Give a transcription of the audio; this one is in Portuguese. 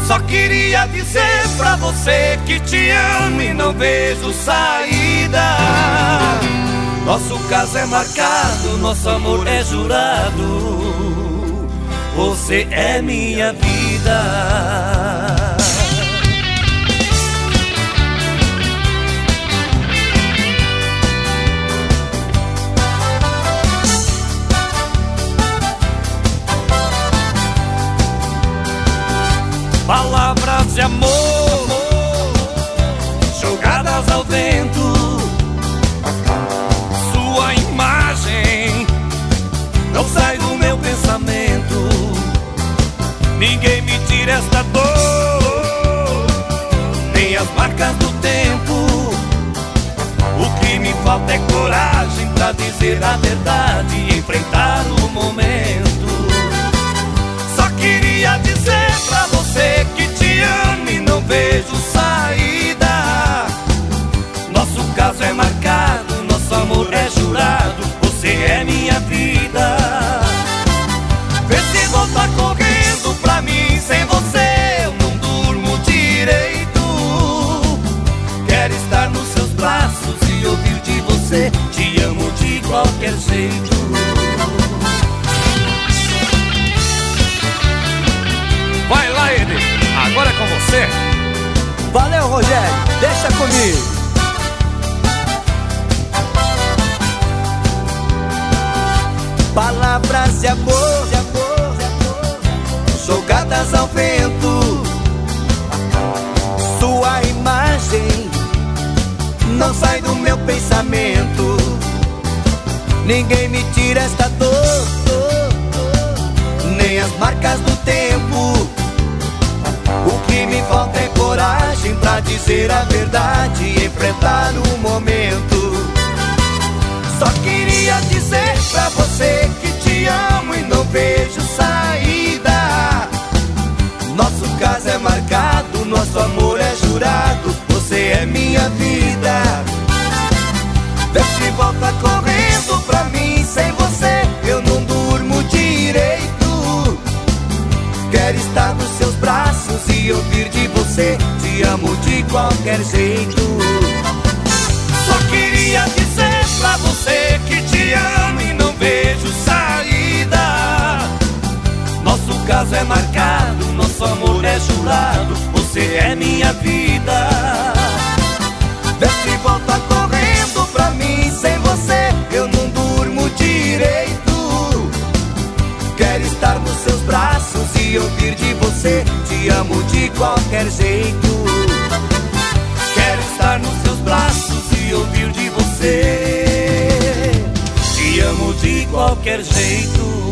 Só queria dizer pra você que te amo e não vejo saída. Nosso caso é marcado, nosso amor é jurado. Você é minha vida. Palavras de amor jogadas ao vento. Sua imagem não sai do meu pensamento. Ninguém me tira esta dor, nem as marcas do tempo. O que me falta é coragem pra dizer a verdade e enfrentar o momento. Só queria dizer pra você que te amo e não vejo saída. Nosso caso é marcado, nosso amor é jurado. Você é minha vida. Vê se volta correndo pra mim. Sem você eu não durmo direito. Quero estar nos seus braços e ouvir de você: te amo de qualquer jeito. Vai lá, Eder, agora é com você. Valeu, Rogério, deixa comigo. Palavras de amor jogadas ao vento. Sua imagem não sai do meu pensamento. Ninguém me tira esta dor, nem as marcas do tempo. O que me falta é coragem pra dizer a verdade e enfrentar o momento. Só queria dizer pra você que te amo e não vejo saída. Nosso caso é marcado, nosso amor é jurado. Você é minha vida. Vê se volta correndo pra mim. Sem você eu não durmo direito. Quero estar nos seus braços e ouvir de você: te amo de qualquer jeito. Só queria dizer pra você que te amo e não vejo saída. Nosso caso é marcado, nosso amor é jurado. Você é minha vida. Vê se volta correndo pra mim. Sem você eu não durmo direito. Quero estar nos seus braços e ouvir de você: te amo de qualquer jeito. Quero estar nos seus braços e ouvir de você: te amo de qualquer jeito.